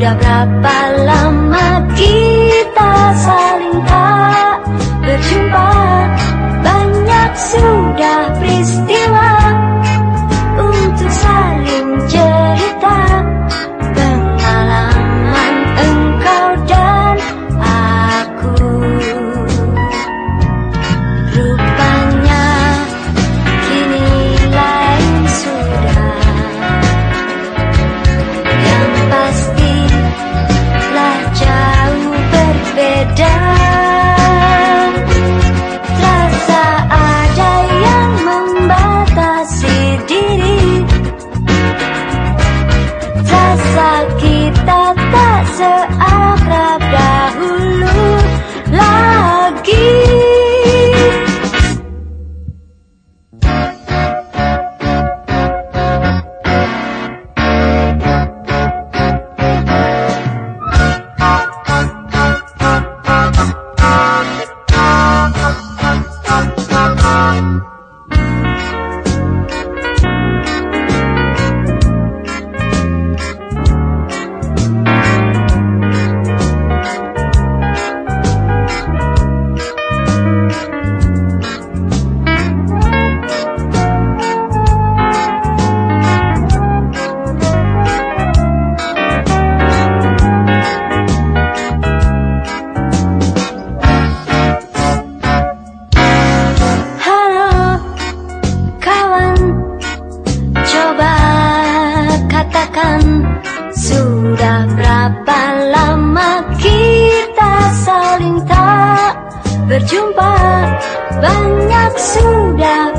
Sudah berapa lama kita saling tak berjumpa. Banyak sudah peristiwa untuk saling cerita. Pengalaman engkau dan aku. Rupanya kini lain sudah. Yang pasti lah jauh berbeda. Terasa ada yang membatasi diri. Terasa kita tak seakrab dahulu lagi. Sudah berapa lama kita saling tak berjumpa. Banyak sudah